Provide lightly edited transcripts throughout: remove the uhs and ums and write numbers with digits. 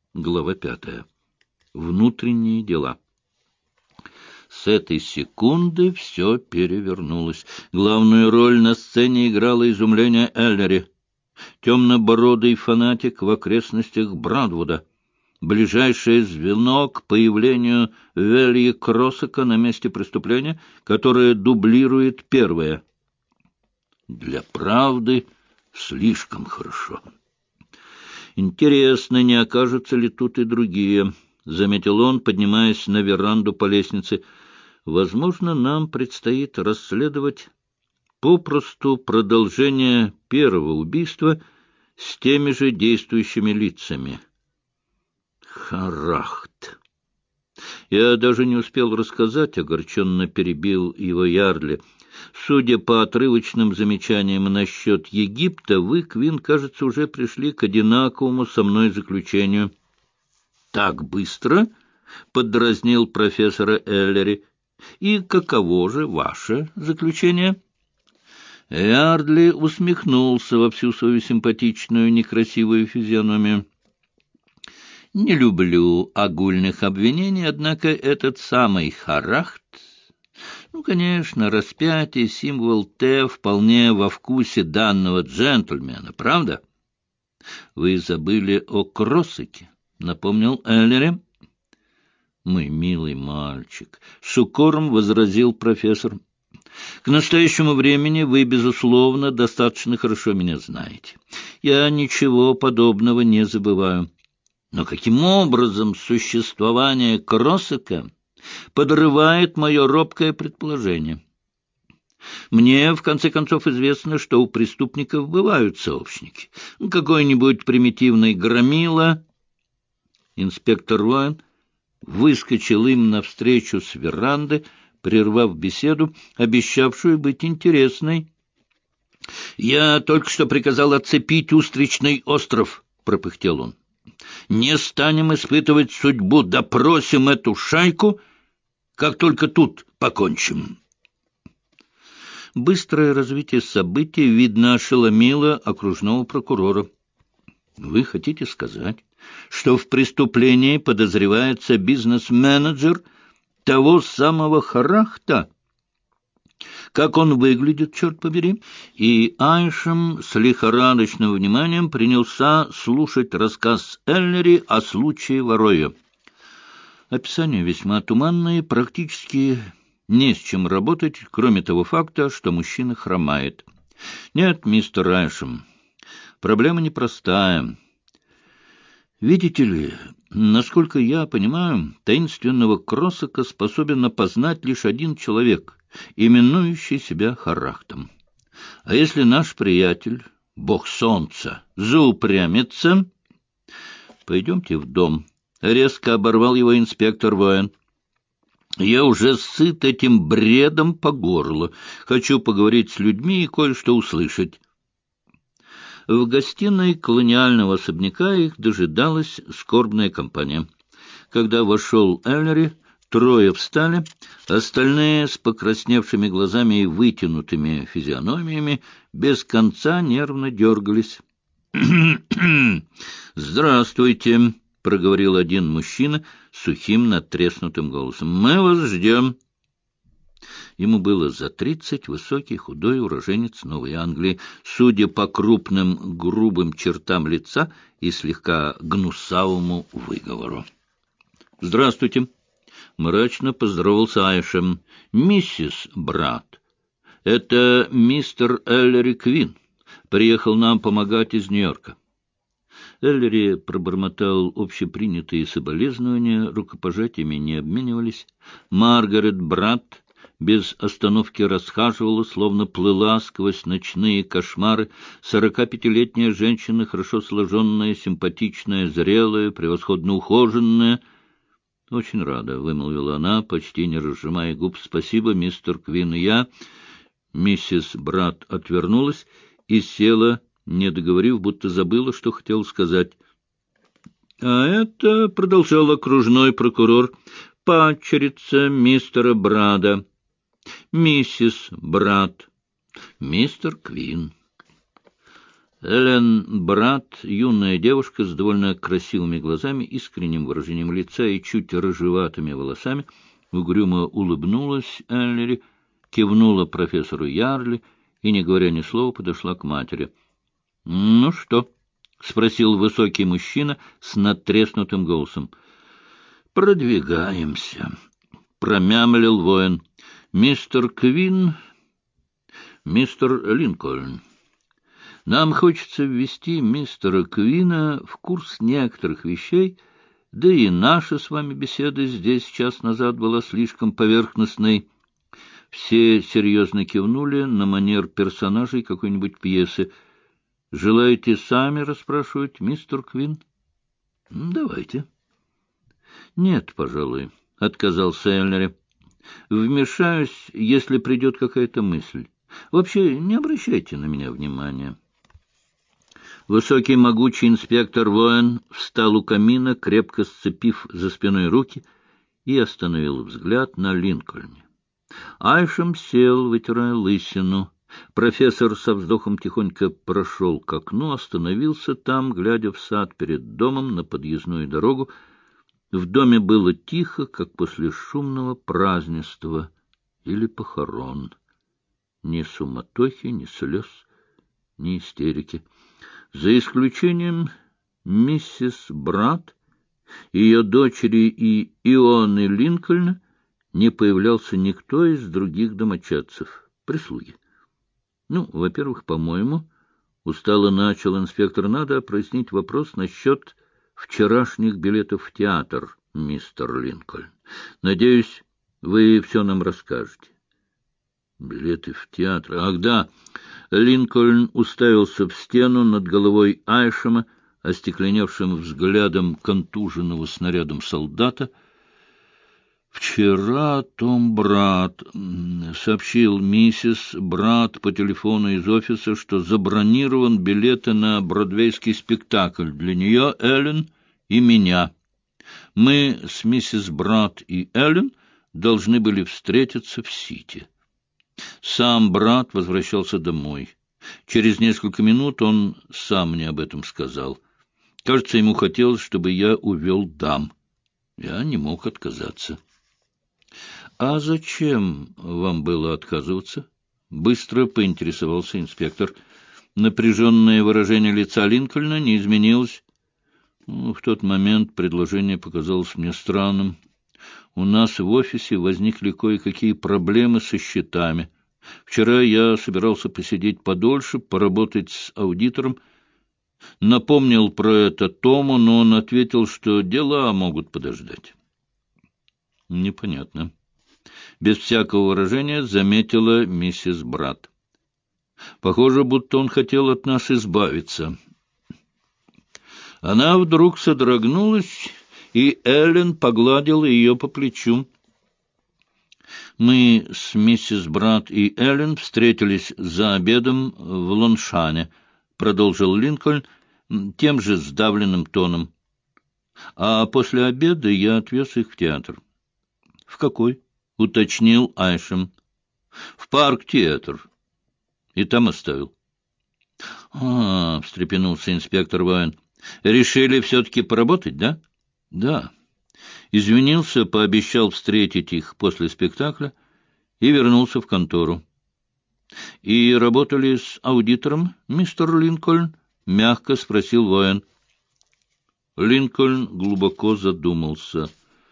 Глава 5. Внутренние дела. С этой секунды все перевернулось. Главную роль на сцене играло изумление Эллери. Темнобородый фанатик в окрестностях Брадвуда. Ближайшее звено к появлению Вельи Кросака на месте преступления, которое дублирует первое. Для правды слишком хорошо. «Интересно, не окажутся ли тут и другие?» — заметил он, поднимаясь на веранду по лестнице. «Возможно, нам предстоит расследовать попросту продолжение первого убийства с теми же действующими лицами». «Харахт!» «Я даже не успел рассказать», — огорченно перебил его Ярдли. «Судя по отрывочным замечаниям насчет Египта, вы, Квин, кажется, уже пришли к одинаковому со мной заключению». «Так быстро?» — поддразнил профессора Эллери. «И каково же ваше заключение?» Ярдли усмехнулся во всю свою симпатичную, некрасивую физиономию. «Не люблю огульных обвинений, однако этот самый Харахт... конечно, распятие, символ Т, вполне во вкусе данного джентльмена, правда?» «Вы забыли о Кросаке», — напомнил Эллери. «Мой милый мальчик», — с укором возразил профессор, — «к настоящему времени вы, безусловно, достаточно хорошо меня знаете. Я ничего подобного не забываю. Но каким образом существование Кросака подрывает мое робкое предположение? Мне, в конце концов, известно, что у преступников бывают сообщники. Какой-нибудь примитивный громила». Инспектор Уайн выскочил им навстречу с веранды, прервав беседу, обещавшую быть интересной. «Я только что приказал оцепить Устричный остров», — пропыхтел он. «Не станем испытывать судьбу, допросим эту шайку, как только тут покончим». Быстрое развитие событий, видно, ошеломило окружного прокурора. «Вы хотите сказать, что в преступлении подозревается бизнес-менеджер того самого Харахта? Как он выглядит, черт побери?» И Айшем с лихорадочным вниманием принялся слушать рассказ Эллери о случае в Арроё. Описание весьма туманное, практически не с чем работать, кроме того факта, что мужчина хромает. «Нет, мистер Айшем, проблема непростая. Видите ли, насколько я понимаю, таинственного Кросака способен опознать лишь один человек, именующий себя Харахтом. А если наш приятель, бог солнца, заупрямится...» «Пойдемте в дом», — резко оборвал его инспектор Воин. «Я уже сыт этим бредом по горло. Хочу поговорить с людьми и кое-что услышать». В гостиной колониального особняка их дожидалась скорбная компания. Когда вошел Эллери, трое встали, остальные с покрасневшими глазами и вытянутыми физиономиями без конца нервно дергались. «Здравствуйте», — проговорил один мужчина сухим надтреснутым голосом. «Мы вас ждем». Ему было за 30, высокий, худой уроженец Новой Англии, судя по крупным грубым чертам лица и слегка гнусавому выговору. «Здравствуйте», — мрачно поздоровался Айшем. «Миссис Брат, это мистер Эллери Квин. Приехал нам помогать из Нью-Йорка». Эллери пробормотал общепринятые соболезнования, рукопожатиями не обменивались. Маргарет Брат без остановки расхаживала, словно плыла сквозь ночные кошмары. 45-летняя женщина, хорошо сложенная, симпатичная, зрелая, превосходно ухоженная. «Очень рада», — вымолвила она, почти не разжимая губ. «Спасибо, мистер Квин, я...» Миссис Брат отвернулась и села, не договорив, будто забыла, что хотела сказать. «А это, — продолжал окружной прокурор, — падчерица мистера Брада, миссис Брат, мистер Квин». Эллен Брат, юная девушка с довольно красивыми глазами, искренним выражением лица и чуть рыжеватыми волосами, угрюмо улыбнулась Эллери, кивнула профессору Ярли и, не говоря ни слова, подошла к матери. — Ну что? — спросил высокий мужчина с надтреснутым голосом. — Продвигаемся, — промямлил воин. — Мистер Квин, мистер Линкольн. Нам хочется ввести мистера Квина в курс некоторых вещей, да и наша с вами беседа здесь час назад была слишком поверхностной. Все серьезно кивнули на манер персонажей какой-нибудь пьесы. — Желаете сами расспрашивать, мистер Квин? — Давайте. — Нет, пожалуй, — отказался Эллери. — Вмешаюсь, если придет какая-то мысль. Вообще, не обращайте на меня внимания. Высокий могучий инспектор Воин встал у камина, крепко сцепив за спиной руки, и остановил взгляд на Линкольне. Айшем сел, вытирая лысину. Профессор со вздохом тихонько прошел к окну, остановился там, глядя в сад перед домом на подъездную дорогу. В доме было тихо, как после шумного празднества или похорон. Ни суматохи, ни слез, ни истерики. За исключением миссис Брат, ее дочери и Ионы Линкольна, не появлялся никто из других домочадцев, прислуги. Ну, во-первых, по-моему, устало начал инспектор, надо прояснить вопрос насчет вчерашних билетов в театр, мистер Линкольн. Надеюсь, вы все нам расскажете. Билеты в театр. Ах, да. Линкольн уставился в стену над головой Айшема, остекленевшим взглядом контуженного снарядом солдата. Вчера Том Брат сообщил миссис Брат по телефону из офиса, что забронирован билеты на бродвейский спектакль для нее, Эллен и меня. Мы с миссис Брат и Эллен должны были встретиться в Сити. Сам Брат возвращался домой. Через несколько минут он сам мне об этом сказал. Кажется, ему хотелось, чтобы я увел дам. Я не мог отказаться. — А зачем вам было отказываться? — быстро поинтересовался инспектор. Напряженное выражение лица Линкольна не изменилось. В тот момент предложение показалось мне странным. У нас в офисе возникли кое-какие проблемы со счетами. Вчера я собирался посидеть подольше, поработать с аудитором. Напомнил про это Тому, но он ответил, что дела могут подождать. Непонятно. Без всякого выражения заметила миссис Брат. Похоже, будто он хотел от нас избавиться. Она вдруг содрогнулась, и Эллен погладила ее по плечу. Мы с миссис Брат и Эллен встретились за обедом в Лоншане, продолжил Линкольн тем же сдавленным тоном. А после обеда я отвез их в театр. — В какой? — уточнил Айшем. — В парк-театр. И там оставил. — встрепенулся инспектор Вайн. — Решили все-таки поработать, да? — Да. Извинился, пообещал встретить их после спектакля и вернулся в контору. — И работали с аудитором, мистер Линкольн? — мягко спросил воин. Линкольн глубоко задумался.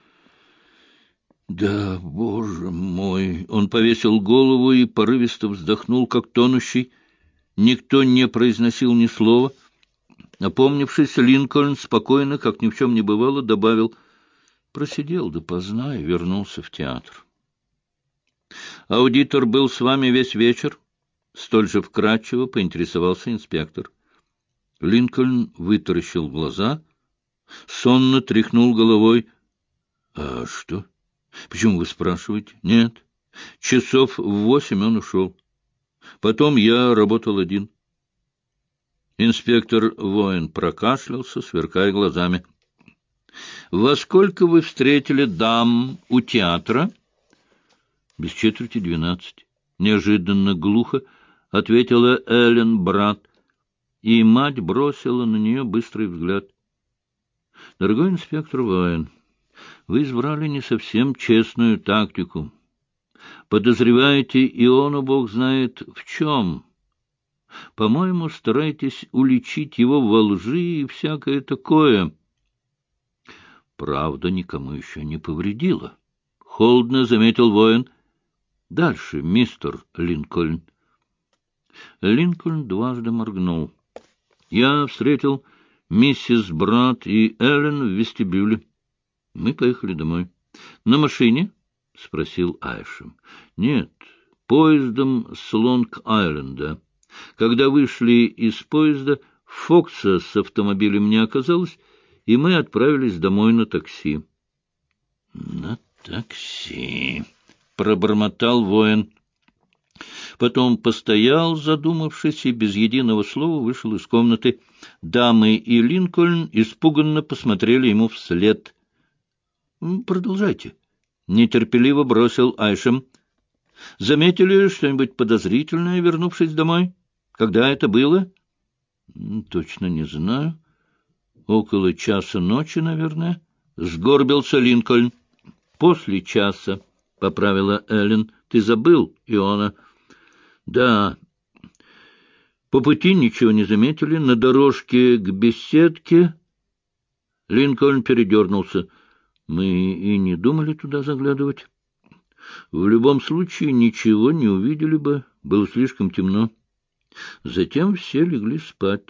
— Да, боже мой! Он повесил голову и порывисто вздохнул, как тонущий. Никто не произносил ни слова. Опомнившись, Линкольн спокойно, как ни в чем не бывало, добавил: просидел допоздна и вернулся в театр. — Аудитор был с вами весь вечер? — столь же вкратчиво поинтересовался инспектор. Линкольн вытаращил глаза, сонно тряхнул головой. — А что? Почему вы спрашиваете? — Нет. Часов в 8 он ушел. Потом я работал один. Инспектор Воин прокашлялся, сверкая глазами. — Во сколько вы встретили дам у театра? — Без 11:45. Неожиданно глухо ответила Эллен Брат. и мать бросила на нее быстрый взгляд. — Дорогой инспектор Воин, вы избрали не совсем честную тактику. Подозреваете Иону, бог знает в чем. По-моему, стараетесь уличить его во лжи и всякое такое. Правда никому еще не повредила. Холодно заметил Воин. Дальше, мистер Линкольн. Линкольн дважды моргнул. Я встретил миссис Брат и Эллен в вестибюле. Мы поехали домой. — На машине? — спросил Айшем. — Нет, поездом с Лонг-Айленда. Когда вышли из поезда, Фокса с автомобилем не оказалось, и мы отправились домой на такси. — На такси, — пробормотал Воин. Потом постоял, задумавшись, и без единого слова вышел из комнаты. Дамы и Линкольн испуганно посмотрели ему вслед. — Продолжайте, — нетерпеливо бросил Айшем. — Заметили что-нибудь подозрительное, вернувшись домой? Когда это было? — Точно не знаю. Около часа ночи, наверное. Сгорбился Линкольн. — После часа, — поправила Эллен. — Ты забыл, Иона? — Да. По пути ничего не заметили. На дорожке к беседке Линкольн передернулся. Мы и не думали туда заглядывать. В любом случае ничего не увидели бы. Было слишком темно. Затем все легли спать.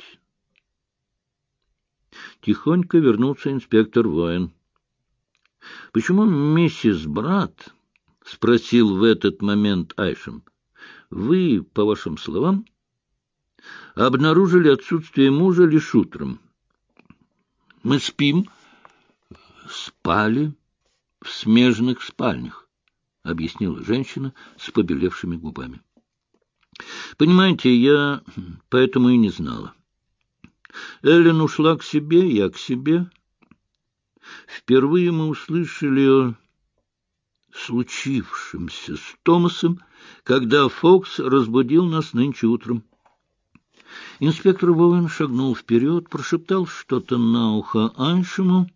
Тихонько вернулся инспектор Воин. — Почему миссис Брат? — спросил в этот момент Айшем. — Вы, по вашим словам, обнаружили отсутствие мужа лишь утром. — Мы спим. — Спали в смежных спальнях, — объяснила женщина с побелевшими губами. — Понимаете, я поэтому и не знала. Эллен ушла к себе, я к себе. Впервые мы услышали о случившемся с Томасом, когда Фокс разбудил нас нынче утром. Инспектор Воин шагнул вперед, прошептал что-то на ухо Айшему.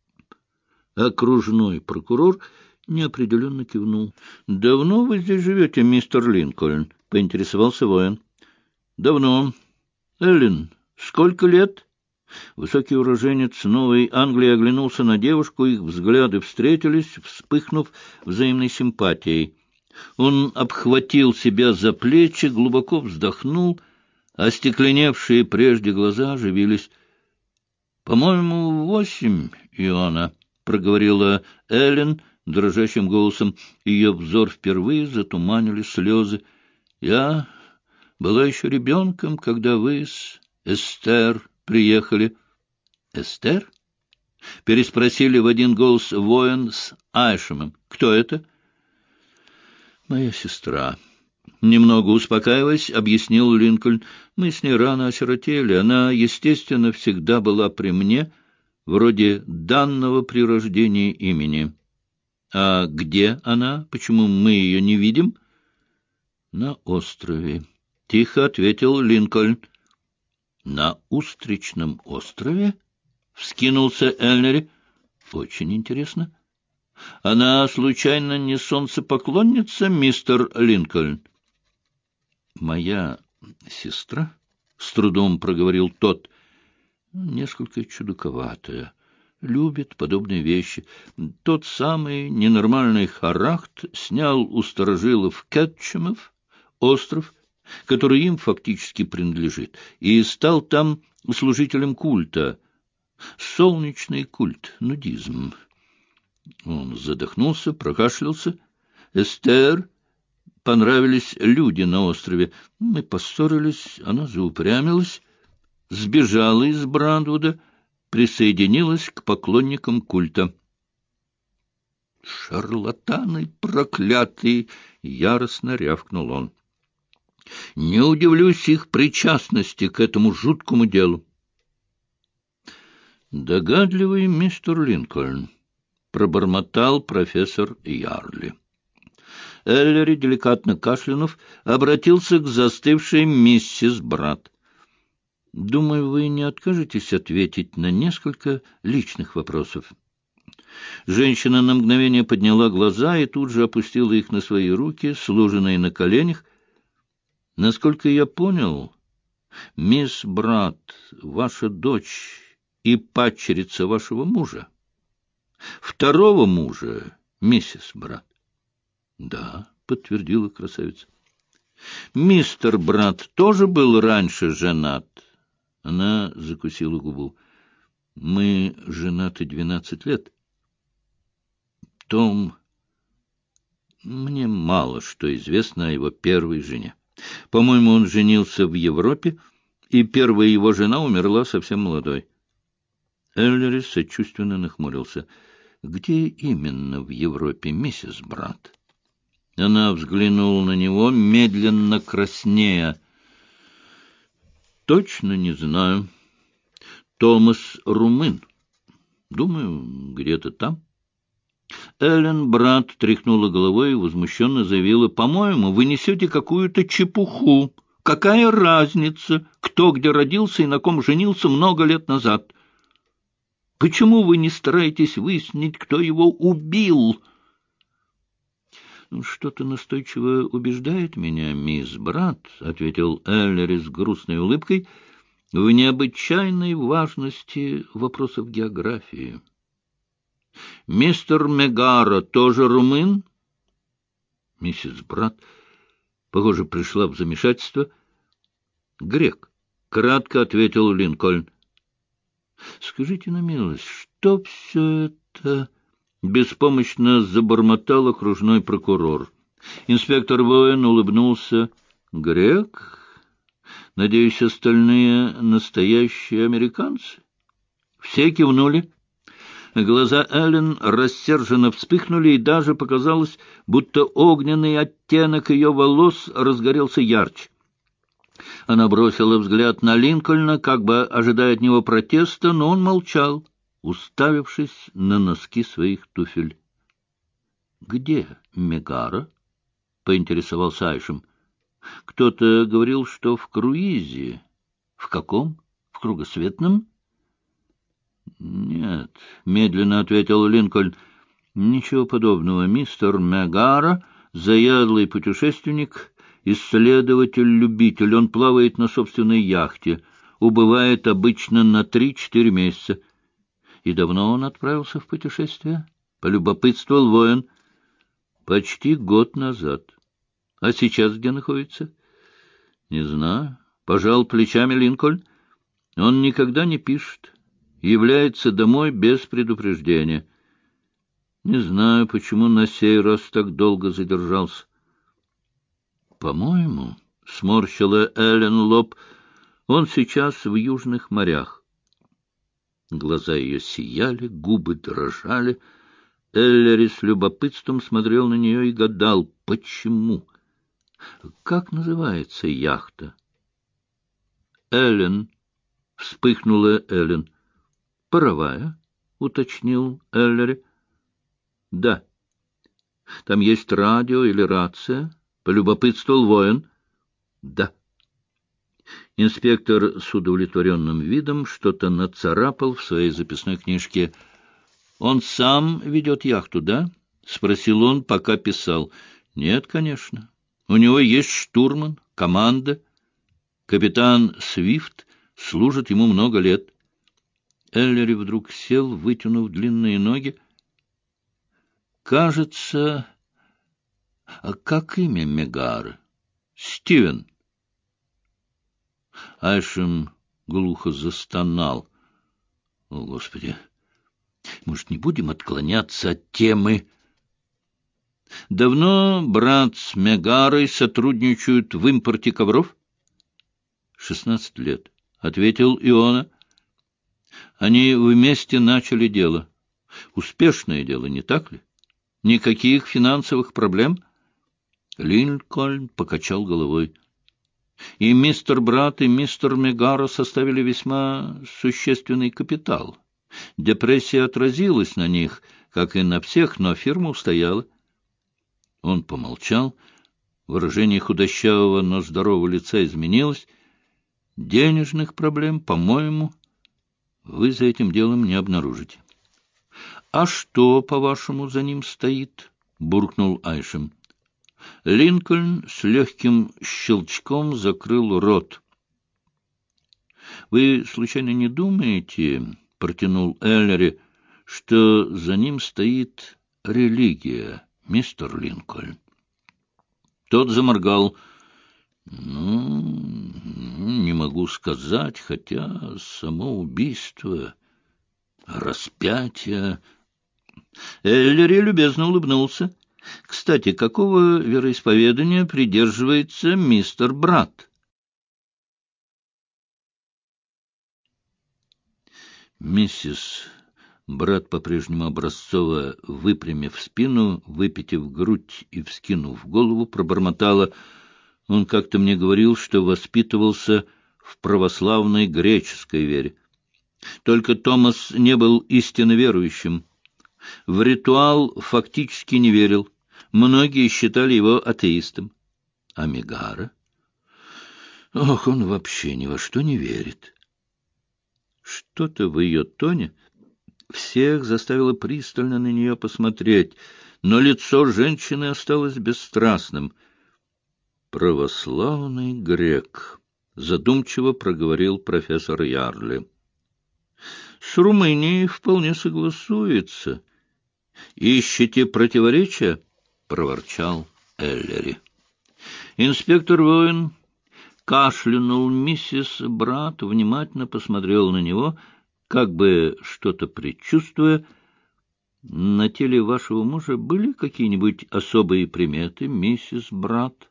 Окружной прокурор неопределенно кивнул. — Давно вы здесь живете, мистер Линкольн? — поинтересовался Воин. — Давно. — Эллен, сколько лет? Высокий уроженец Новой Англии оглянулся на девушку, их взгляды встретились, вспыхнув взаимной симпатией. Он обхватил себя за плечи, глубоко вздохнул, остекленевшие прежде глаза оживились. — По-моему, 8, Иона, — проговорила Эллен дрожащим голосом. Ее взор впервые затуманили слезы. — Я была еще ребенком, когда вы с Эстер приехали. — Эстер? — переспросили в один голос Воин с Айшемом. — Кто это? — Моя сестра. Немного успокаиваясь, объяснил Линкольн. Мы с ней рано осиротели. Она, естественно, всегда была при мне, вроде данного при рождении имени. А где она? Почему мы ее не видим? — На острове, — тихо ответил Линкольн. — На Устричном острове? — вскинулся Эльнери. — Очень интересно. — Она, случайно, не солнцепоклонница, мистер Линкольн? — Моя сестра, — с трудом проговорил тот, — несколько чудаковатая, любит подобные вещи. Тот самый ненормальный Харахт снял у старожилов Кетчемов остров, который им фактически принадлежит, и стал там служителем культа. Солнечный культ, нудизм. Он задохнулся, прокашлялся. Эстер понравились люди на острове. Мы поссорились, она заупрямилась, сбежала из Брандвуда, присоединилась к поклонникам культа. «Шарлатаны проклятые!» — яростно рявкнул он. «Не удивлюсь их причастности к этому жуткому делу». «Догадливый мистер Линкольн», — пробормотал профессор Ярли. Эллери, деликатно кашлянув, обратился к застывшей миссис Брат. Думаю, вы не откажетесь ответить на несколько личных вопросов. Женщина на мгновение подняла глаза и тут же опустила их на свои руки, сложенные на коленях. Насколько я понял, мисс Брат, ваша дочь и падчерица вашего мужа. Второго мужа, миссис Брат. Да, подтвердила красавица. Мистер Брат тоже был раньше женат. Она закусила губу. Мы женаты 12 лет. Том, мне мало что известно о его первой жене. По-моему, он женился в Европе, и первая его жена умерла совсем молодой. Эллери сочувственно нахмурился. Где именно в Европе, миссис Брат? Она взглянула на него, медленно краснея. Точно не знаю. Томас румын. Думаю, где-то там. Эллен Брат тряхнула головой и возмущенно заявила: «По-моему, вы несете какую-то чепуху. Какая разница, кто где родился и на ком женился много лет назад? Почему вы не стараетесь выяснить, кто его убил?» «Что-то настойчиво убеждает меня, мисс Брат», — ответил Эллери с грустной улыбкой, — «в необычайной важности вопросов географии». «Мистер Мегара тоже румын?» Миссис Брат, похоже, пришла в замешательство. «Грек», — кратко ответил Линкольн. «Скажите на милость, что все это...» — беспомощно забормотал окружной прокурор. Инспектор Воин улыбнулся. «Грек? Надеюсь, остальные настоящие американцы?» Все кивнули. Глаза Эллен рассерженно вспыхнули, и даже показалось, будто огненный оттенок ее волос разгорелся ярче. Она бросила взгляд на Линкольна, как бы ожидая от него протеста, но он молчал, уставившись на носки своих туфель. — Где Мегара? — поинтересовался Айшем. — Кто-то говорил, что в круизе. — В каком? В кругосветном? — Нет, — медленно ответил Линкольн. — Ничего подобного. Мистер Мегара — заядлый путешественник, исследователь-любитель. Он плавает на собственной яхте, убывает обычно на 3-4 месяца. И давно он отправился в путешествие? Полюбопытствовал Воин. Почти год назад. А сейчас где находится? Не знаю. Пожал плечами Линкольн. Он никогда не пишет. Является домой без предупреждения. Не знаю, почему на сей раз так долго задержался. По-моему, сморщила Эллен лоб, он сейчас в южных морях. Глаза ее сияли, губы дрожали. Эллери с любопытством смотрел на нее и гадал, почему. Как называется яхта? Эллен, вспыхнула Эллен. Паровая, уточнил Эллери. Да. Там есть радио или рация? Полюбопытствовал Воин. Да. Инспектор с удовлетворенным видом что-то нацарапал в своей записной книжке. — Он сам ведет яхту, да? — спросил он, пока писал. — Нет, конечно. У него есть штурман, команда. Капитан Свифт служит ему много лет. Эллери вдруг сел, вытянув длинные ноги. — Кажется... А как имя Мегары? — Стивен. Айшем глухо застонал. — О, Господи! Может, не будем отклоняться от темы? — Давно брат с Мегарой сотрудничают в импорте ковров? — 16 лет, — ответил Иона. Они вместе начали дело. Успешное дело, не так ли? Никаких финансовых проблем? Линкольн покачал головой. И мистер Брат, и мистер Мегара составили весьма существенный капитал. Депрессия отразилась на них, как и на всех, но фирма устояла. Он помолчал. Выражение худощавого, но здорового лица изменилось. Денежных проблем, по-моему, вы за этим делом не обнаружите. — А что, по-вашему, за ним стоит? — буркнул Айшем. Линкольн с легким щелчком закрыл рот. — Вы, случайно, не думаете, — протянул Эллери, — что за ним стоит религия, мистер Линкольн? Тот заморгал. — Ну, не могу сказать, хотя само убийство, распятие... Эллери любезно улыбнулся. — Кстати, какого вероисповедания придерживается мистер Брат? Миссис Брат, по-прежнему образцово выпрямив спину, выпитив грудь и вскинув голову, пробормотала: — Он как-то мне говорил, что воспитывался в православной греческой вере. Только Томас не был истинно верующим. В ритуал фактически не верил. Многие считали его атеистом. А Мегара? Ох, он вообще ни во что не верит. Что-то в ее тоне всех заставило пристально на нее посмотреть, но лицо женщины осталось бесстрастным. «Православный грек», — задумчиво проговорил профессор Ярли. «С Румынией вполне согласуется. Ищете противоречия?» — проворчал Эллери. Инспектор Воин кашлянул. Миссис Брат внимательно посмотрел на него, как бы что-то предчувствуя. — На теле вашего мужа были какие-нибудь особые приметы, миссис Брат?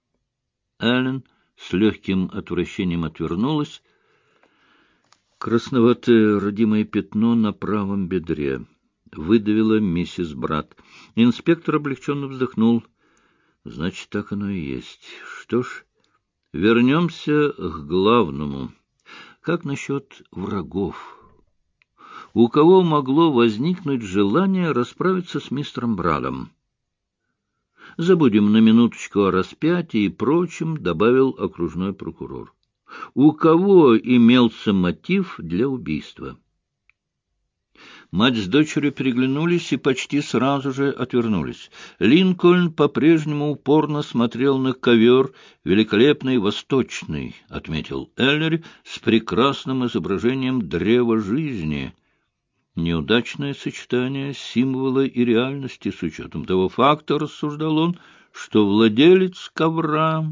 Эллен с легким отвращением отвернулась. Красноватое родимое пятно на правом бедре. Выдавила миссис Брат. Инспектор облегченно вздохнул. Значит, так оно и есть. Что ж, вернемся к главному. Как насчет врагов? У кого могло возникнуть желание расправиться с мистером Брадом? Забудем на минуточку о распятии и прочем, — добавил окружной прокурор. У кого имелся мотив для убийства? Мать с дочерью переглянулись и почти сразу же отвернулись. Линкольн по-прежнему упорно смотрел на ковер, великолепный восточный, — отметил Эллери, — с прекрасным изображением древа жизни. Неудачное сочетание символа и реальности, с учетом того факта, — рассуждал он, — что владелец ковра...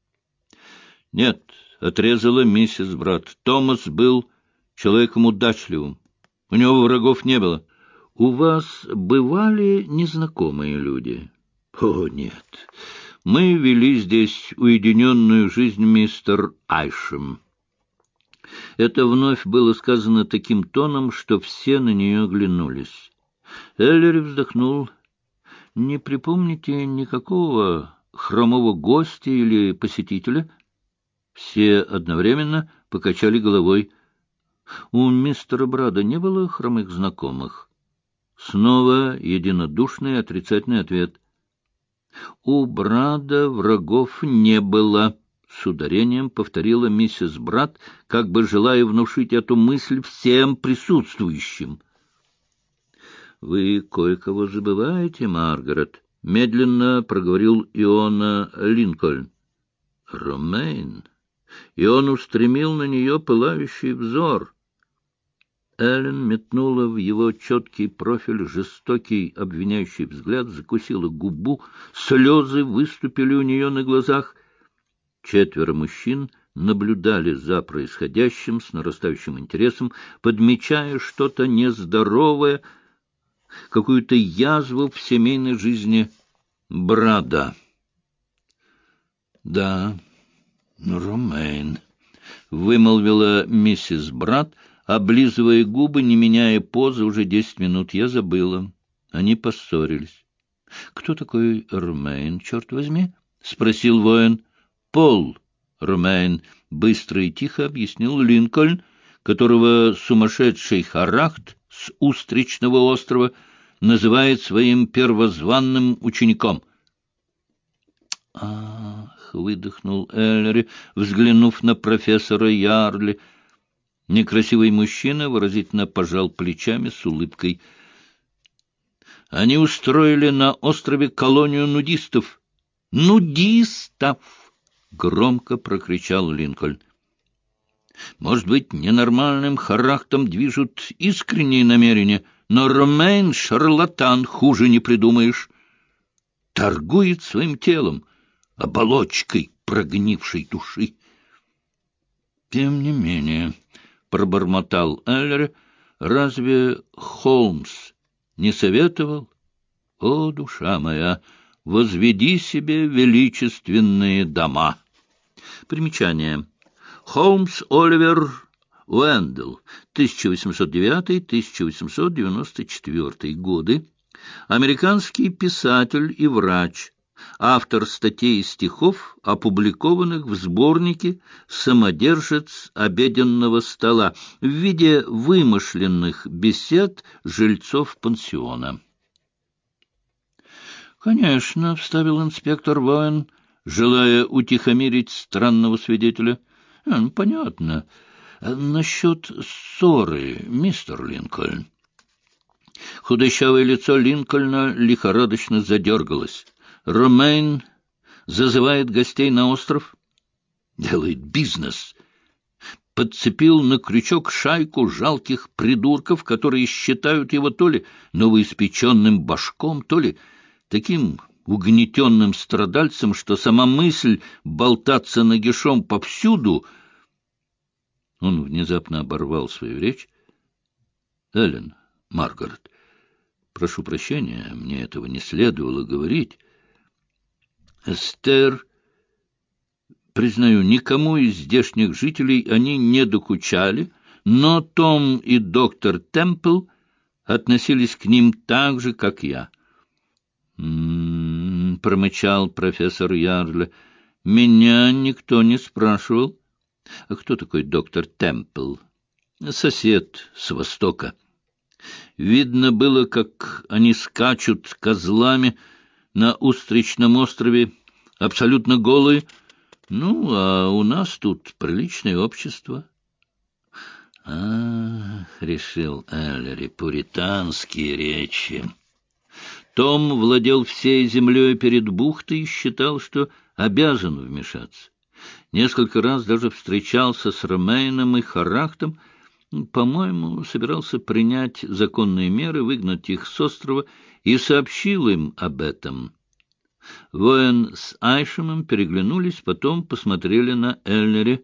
Нет, — отрезала миссис Брат, — Томас был человеком удачливым. У него врагов не было. У вас бывали незнакомые люди? О, нет. Мы вели здесь уединенную жизнь, мистер Айшем. Это вновь было сказано таким тоном, что все на нее оглянулись. Эллери вздохнул. Не припомните никакого хромого гостя или посетителя? Все одновременно покачали головой. У мистера Брада не было хромых знакомых? Снова единодушный отрицательный ответ. У Брада врагов не было, — с ударением повторила миссис Брад, как бы желая внушить эту мысль всем присутствующим. — Вы кое-кого забываете, Маргарет, — медленно проговорил Иона Линкольн. — Ромейн. И он устремил на нее пылающий взор. Эллен метнула в его четкий профиль жестокий обвиняющий взгляд, закусила губу, слезы выступили у нее на глазах. 4 мужчин наблюдали за происходящим с нарастающим интересом, подмечая что-то нездоровое, какую-то язву в семейной жизни Брада. — Да, Ромейн, — вымолвила миссис Брат, облизывая губы, не меняя позы, уже 10 минут. Я забыла. Они поссорились. — Кто такой Ромейн, черт возьми? — спросил воин. — Пол Ромейн, — быстро и тихо объяснил Линкольн, которого сумасшедший Харахт с Устричного острова называет своим первозванным учеником. — Ах! — выдохнул Эллери, взглянув на профессора Ярли. Некрасивый мужчина выразительно пожал плечами с улыбкой. Они устроили на острове колонию нудистов. «Нудистов!» — громко прокричал Линкольн. «Может быть, ненормальным характером движут искренние намерения, но Ромейн — шарлатан, хуже не придумаешь. Торгует своим телом, оболочкой прогнившей души». «Тем не менее», — пробормотал Эллер, — «разве Холмс не советовал? О, душа моя, возведи себе величественные дома». Примечание. Холмс Оливер Уэндell, 1809-1894 годы, американский писатель и врач, автор статей и стихов, опубликованных в сборнике «Самодержец обеденного стола» в виде вымышленных бесед жильцов пансиона. «Конечно», — вставил инспектор Воин, желая утихомирить странного свидетеля. «Понятно. Насчет ссоры, мистер Линкольн». Худощавое лицо Линкольна лихорадочно задергалось. «Ромейн зазывает гостей на остров, делает бизнес, подцепил на крючок шайку жалких придурков, которые считают его то ли новоиспеченным башком, то ли таким угнетенным страдальцем, что сама мысль болтаться нагишом повсюду...» Он внезапно оборвал свою речь. «Эллен, Маргарет, прошу прощения, мне этого не следовало говорить. Эстер, признаю, никому из здешних жителей они не докучали, но Том и доктор Темпл относились к ним так же, как я». Промычал профессор Ярле. «Меня никто не спрашивал. А кто такой доктор Темпл?» «Сосед с востока. Видно было, как они скачут козлами на Устричном острове, абсолютно голые. Ну, а у нас тут приличное общество». Решил Эллери, пуританские речи. Том владел всей землей перед бухтой и считал, что обязан вмешаться. Несколько раз даже встречался с Ромейном и Харахтом. По-моему, собирался принять законные меры, выгнать их с острова, и сообщил им об этом. Воин с Айшемом переглянулись, потом посмотрели на Эллери.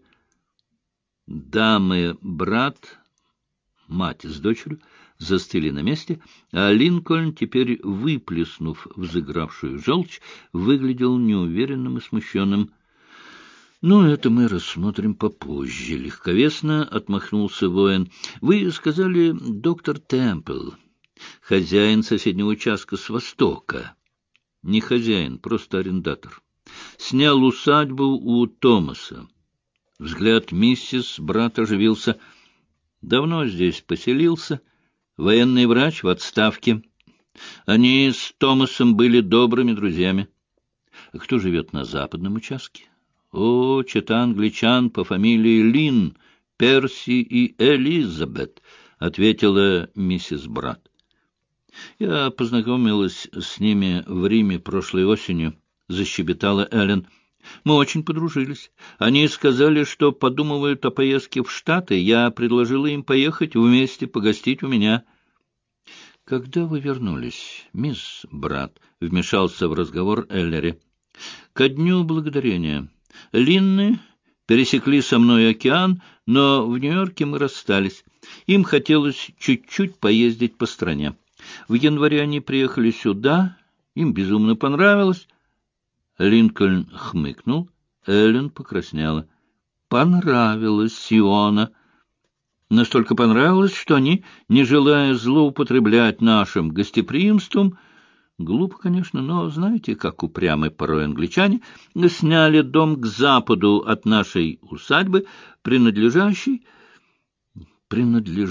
Дамы, брат, мать с дочерью застыли на месте, а Линкольн, теперь выплеснув взыгравшую желчь, выглядел неуверенным и смущенным. «Ну, это мы рассмотрим попозже», — легковесно отмахнулся воин. «Вы сказали, доктор Темпл, хозяин соседнего участка с востока». «Не хозяин, просто арендатор. Снял усадьбу у Томаса». Взгляд миссис брат оживился. «Давно здесь поселился. Военный врач в отставке. Они с Томасом были добрыми друзьями. Кто живет на западном участке? О, чета англичан по фамилии Лин, Перси и Элизабет», — ответила миссис брат. «Я познакомилась с ними в Риме прошлой осенью», — защебетала Эллен. «Мы очень подружились. Они сказали, что подумывают о поездке в Штаты. Я предложила им поехать вместе погостить у меня». «Когда вы вернулись, мисс брат?» — вмешался в разговор Эллери. «Ко дню благодарения. Линны пересекли со мной океан, но в Нью-Йорке мы расстались. Им хотелось чуть-чуть поездить по стране. В январе они приехали сюда, им безумно понравилось». Линкольн хмыкнул, Эллен покраснела. «Понравилось, Сиона. Настолько понравилось, что они, не желая злоупотреблять нашим гостеприимством, глупо, конечно, но знаете, как упрямы порой англичане, сняли дом к западу от нашей усадьбы, принадлежавшей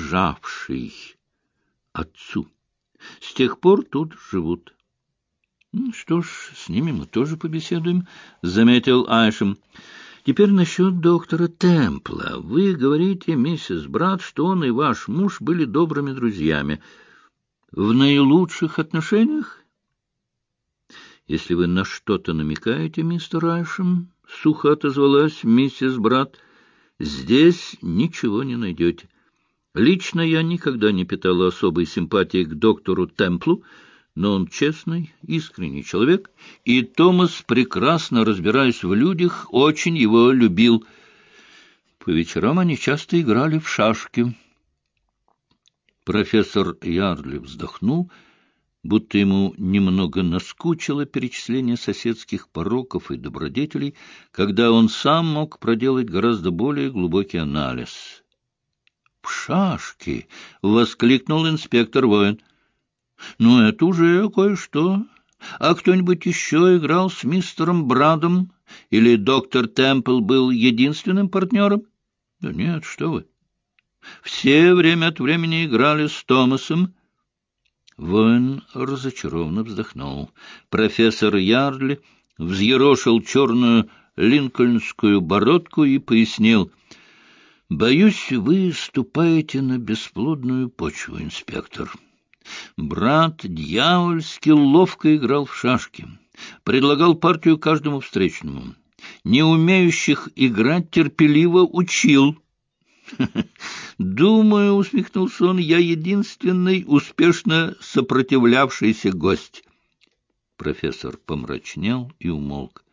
отцу. С тех пор тут живут». Что ж, с ними мы тоже побеседуем, — заметил Айшем. Теперь насчет доктора Темпла. Вы говорите, миссис Брат, что он и ваш муж были добрыми друзьями. В наилучших отношениях? Если вы на что-то намекаете, мистер Айшем, — сухо отозвалась миссис Брат, — здесь ничего не найдете. Лично я никогда не питала особой симпатии к доктору Темплу, но он честный, искренний человек, и Томас, прекрасно разбираясь в людях, очень его любил. По вечерам они часто играли в шашки. Профессор Ярли вздохнул, будто ему немного наскучило перечисление соседских пороков и добродетелей, когда он сам мог проделать гораздо более глубокий анализ. «В шашки!» — воскликнул инспектор Воин. «Ну, это уже кое-что. А кто-нибудь еще играл с мистером Брадом? Или доктор Темпл был единственным партнером?» «Да нет, что вы. Все время от времени играли с Томасом». Воин разочарованно вздохнул. Профессор Ярли взъерошил черную линкольнскую бородку и пояснил: «Боюсь, вы ступаете на бесплодную почву, инспектор. Брат дьявольски ловко играл в шашки, предлагал партию каждому встречному, не умеющих играть терпеливо учил». «Думаю, — усмехнулся он, — я единственный успешно сопротивлявшийся гость». Профессор помрачнел и умолк.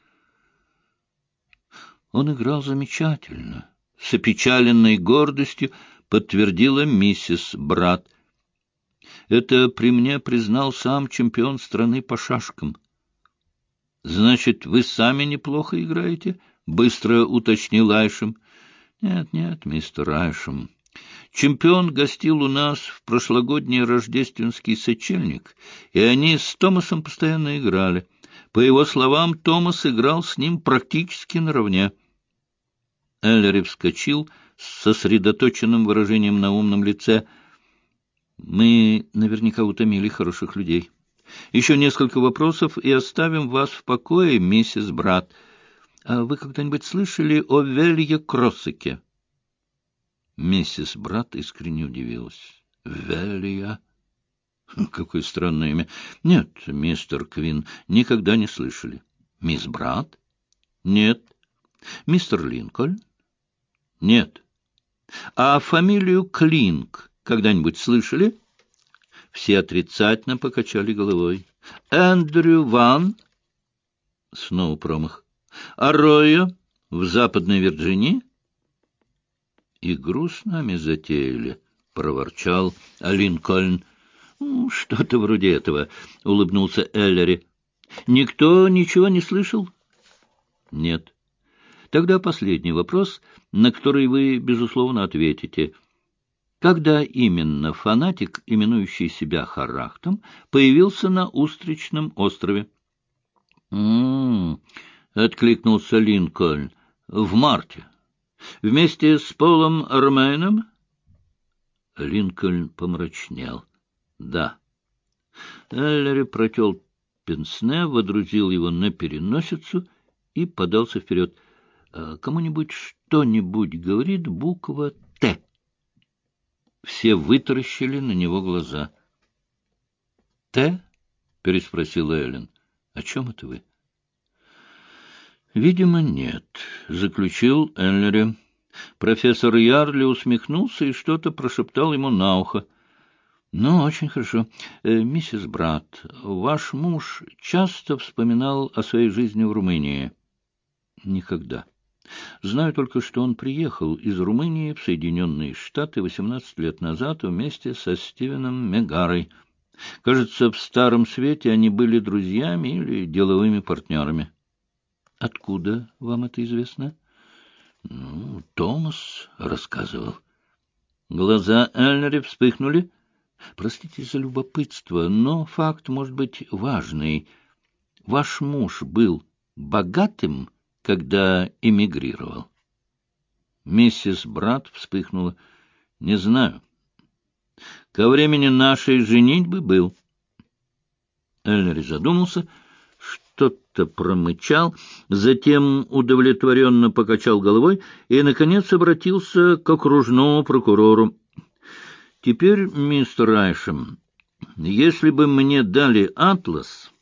Он играл замечательно. С опечаленной гордостью подтвердила миссис Брат. Это при мне признал сам чемпион страны по шашкам. — Значит, вы сами неплохо играете? — быстро уточнил Айшем. — Нет, мистер Айшем. Чемпион гостил у нас в прошлогодний рождественский сочельник, и они с Томасом постоянно играли. По его словам, Томас играл с ним практически наравне. Эллери вскочил с сосредоточенным выражением на умном лице. «Мы наверняка утомили хороших людей. Еще несколько вопросов, и оставим вас в покое, миссис Брат. А вы когда-нибудь слышали о Велье Кроссеке?» Миссис Брат искренне удивилась. «Велья? Какое странное имя. Нет, мистер Квин, никогда не слышали. Мисс Брат? Нет. Мистер Линкольн? Нет. А фамилию Клинк когда-нибудь слышали?» Все отрицательно покачали головой. «Эндрю Ван?» Снова промах. «Арроyo в Западной Вирджинии?» «Игру с нами затеяли», — проворчал Линкольн. «Что-то вроде этого», — улыбнулся Эллери. «Никто ничего не слышал?» «Нет». «Тогда последний вопрос, на который вы, безусловно, ответите. Когда именно фанатик, именующий себя Харахтом, появился на Устричном острове?» Откликнулся Линкольн. «В марте. Вместе с Полом Ромейном?» Линкольн помрачнел. «Да». Эллери протел пенсне, водрузил его на переносицу и подался вперед. «Кому-нибудь что-нибудь говорит буква «Т»?» Все вытаращили на него глаза. «Т?» — переспросила Эллен. «О чем это вы?» «Видимо, нет», — заключил Эллери. Профессор Ярли усмехнулся и что-то прошептал ему на ухо. «Ну, очень хорошо. Миссис Брат, ваш муж часто вспоминал о своей жизни в Румынии?» «Никогда. Знаю только, что он приехал из Румынии в Соединенные Штаты 18 лет назад вместе со Стивеном Мегарой. Кажется, в Старом Свете они были друзьями или деловыми партнерами». «Откуда вам это известно?» Томас рассказывал. Глаза Эллери вспыхнули. «Простите за любопытство, но факт может быть важный. Ваш муж был богатым, когда эмигрировал?» Миссис Брат вспыхнула. «Не знаю. Ко времени нашей женитьбы был». Эллери задумался. что-то промычал, затем удовлетворенно покачал головой и, наконец, обратился к окружному прокурору. — Теперь, мистер Айшем, если бы мне дали атлас,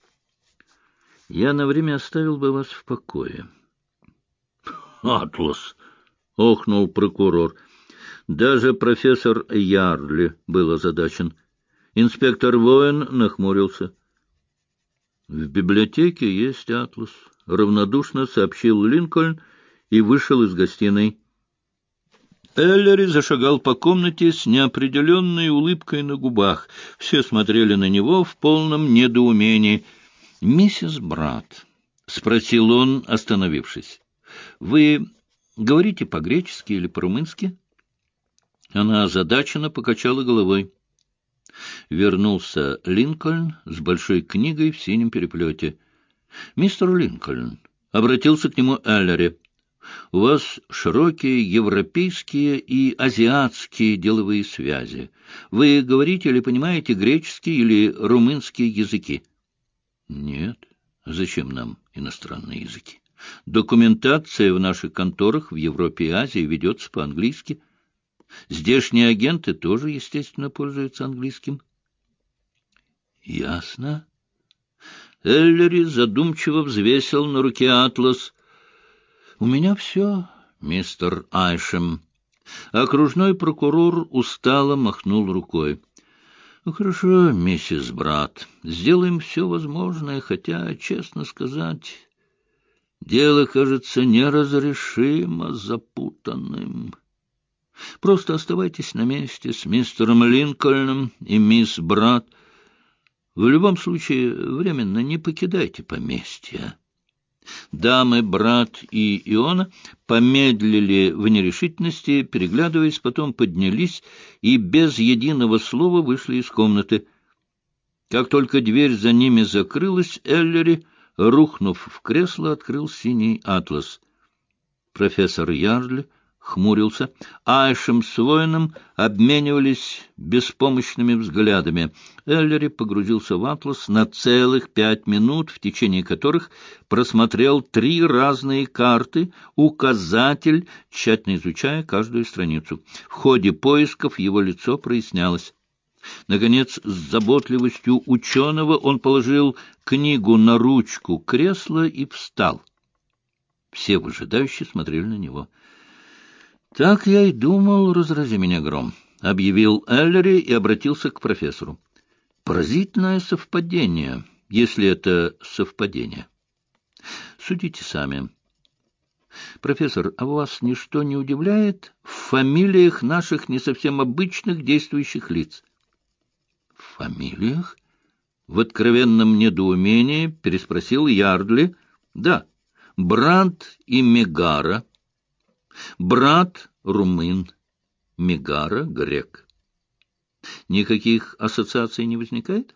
я на время оставил бы вас в покое. — Атлас! — охнул прокурор. Даже профессор Ярли был озадачен. Инспектор Воин нахмурился. — В библиотеке есть атлас, — равнодушно сообщил Линкольн и вышел из гостиной. Эллери зашагал по комнате с неопределенной улыбкой на губах. Все смотрели на него в полном недоумении. — Миссис Брат, — спросил он, остановившись, — вы говорите по-гречески или по-румынски? Она озадаченно покачала головой. Вернулся Линкольн с большой книгой в синем переплете. — Мистер Линкольн, — обратился к нему Эллери, — у вас широкие европейские и азиатские деловые связи. Вы говорите или понимаете греческий или румынский языки? — Нет. Зачем нам иностранные языки? Документация в наших конторах в Европе и Азии ведется по-английски. Здешние агенты тоже, естественно, пользуются английским. — Ясно. Эллери задумчиво взвесил на руке атлас. — У меня все, мистер Айшем. Окружной прокурор устало махнул рукой. — Ну, хорошо, миссис Брат, сделаем все возможное, хотя, честно сказать, дело кажется неразрешимо запутанным. Просто оставайтесь на месте с мистером Линкольном и мисс Брат. В любом случае, временно не покидайте поместье. Дамы Брат и Иона помедлили в нерешительности, переглядываясь, потом поднялись и без единого слова вышли из комнаты. Как только дверь за ними закрылась, Эллери, рухнув в кресло, открыл синий атлас. Профессор Ярли хмурился. Айшем с Воином обменивались беспомощными взглядами. Эллери погрузился в атлас на целых 5 минут, в течение которых просмотрел 3 разные карты, указатель, тщательно изучая каждую страницу. В ходе поисков его лицо прояснялось. Наконец, с заботливостью ученого он положил книгу на ручку кресла и встал. Все выжидающие смотрели на него. — Так я и думал, разрази меня гром, — объявил Эллери и обратился к профессору. — Поразительное совпадение, если это совпадение. Судите сами. Профессор, а вас ничто не удивляет в фамилиях наших не совсем обычных действующих лиц? — В фамилиях? — в откровенном недоумении переспросил Ярдли. — Да, Брат и Мегара. Брат — румын, Мегара — грек. Никаких ассоциаций не возникает?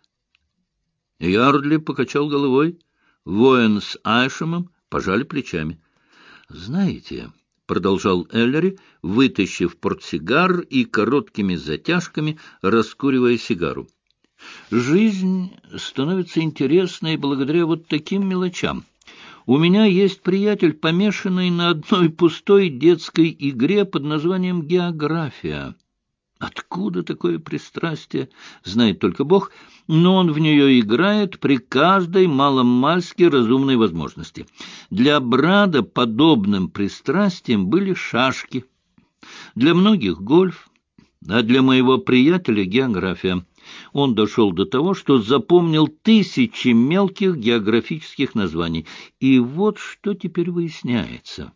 Ярдли покачал головой. Воин с Айшемом пожали плечами. — Знаете, — продолжал Эллери, вытащив портсигар и короткими затяжками раскуривая сигару, — жизнь становится интересной благодаря вот таким мелочам. У меня есть приятель, помешанный на одной пустой детской игре под названием «География». Откуда такое пристрастие, знает только Бог, но он в нее играет при каждой маломальски разумной возможности. Для Брада подобным пристрастием были шашки, для многих — гольф, а для моего приятеля — география. Он дошел до того, что запомнил 1000 мелких географических названий. И вот что теперь выясняется.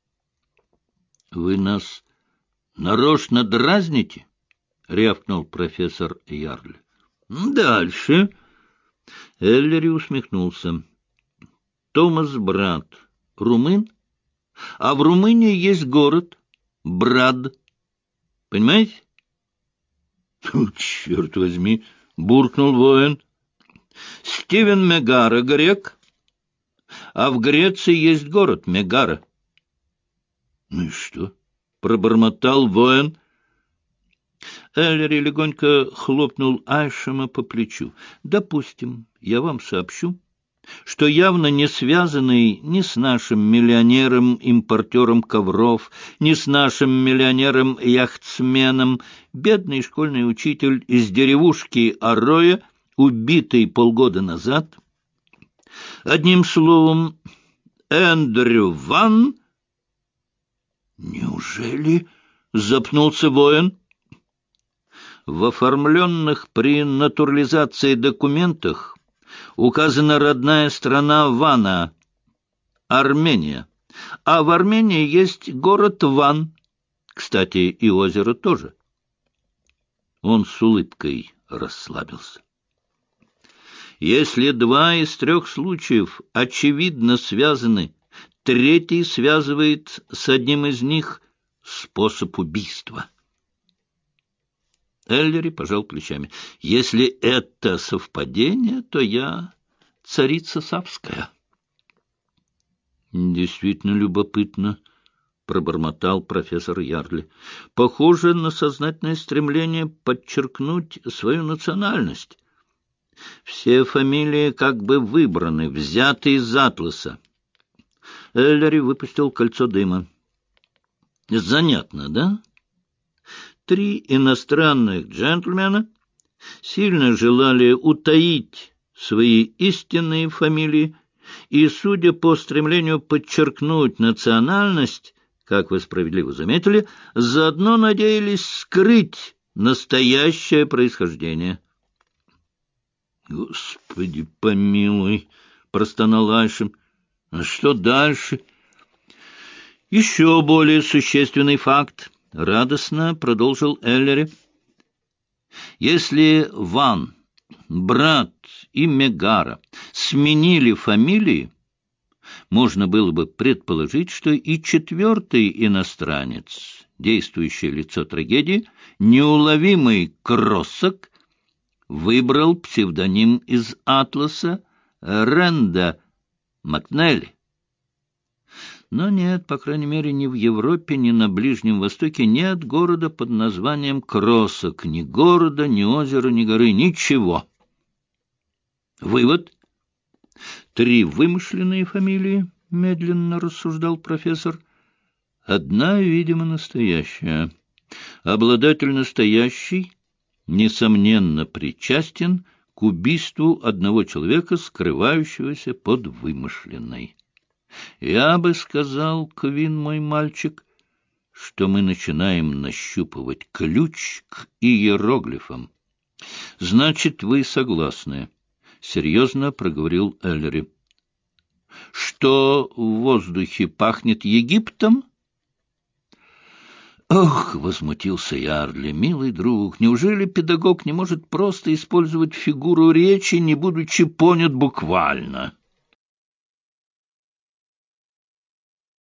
— Вы нас нарочно дразните? — рявкнул профессор Ярли. — Дальше. Эллери усмехнулся. — Томас Брат румын, а в Румынии есть город Брад. Понимаете? — Черт возьми! — буркнул воин. — Стивен Мегара — грек, а в Греции есть город Мегара. — Ну и что? — пробормотал воин. Эллери легонько хлопнул Айшема по плечу. — Допустим, я вам сообщу, что явно не связанный ни с нашим миллионером-импортером ковров, ни с нашим миллионером-яхтсменом, бедный школьный учитель из деревушки Арроя, убитый полгода назад. Одним словом, Эндрю Ван... «Неужели?» — запнулся воин. В оформленных при натурализации документах указана родная страна Вана — Армения, а в Армении есть город Ван, кстати, и озеро тоже. Он с улыбкой расслабился. Если 2 из 3 случаев очевидно связаны, третий связывает с одним из них способ убийства. Эллери пожал плечами. Если это совпадение, то я царица Савская. Действительно любопытно, пробормотал профессор Ярли. Похоже на сознательное стремление подчеркнуть свою национальность. Все фамилии как бы выбраны, взяты из атласа. Эллери выпустил кольцо дыма. Занятно, да? 3 иностранных джентльмена сильно желали утаить свои истинные фамилии и, судя по стремлению подчеркнуть национальность, как вы справедливо заметили, заодно надеялись скрыть настоящее происхождение. «Господи помилуй!» — простонал Айшем. «А что дальше?» «Еще более существенный факт», — радостно продолжил Эллери. «Если Ван, брат и Мегара сменили фамилии, можно было бы предположить, что и 4-й иностранец, действующее лицо трагедии, неуловимый Кроссак, выбрал псевдоним из атласа Ренда Макнелли. Но нет, по крайней мере, ни в Европе, ни на Ближнем Востоке нет города под названием Кроссак, ни города, ни озера, ни горы, ничего. Вывод. 3 вымышленные фамилии, медленно рассуждал профессор. Одна, видимо, настоящая. Обладатель настоящий, несомненно, причастен к убийству одного человека, скрывающегося под вымышленной. Я бы сказал, Квин, мой мальчик, что мы начинаем нащупывать ключ к иероглифам. — Значит, вы согласны, — серьезно проговорил Эллери. — Что в воздухе пахнет Египтом? — Ох, — возмутился Ярли, — милый друг, неужели педагог не может просто использовать фигуру речи, не будучи понят буквально? —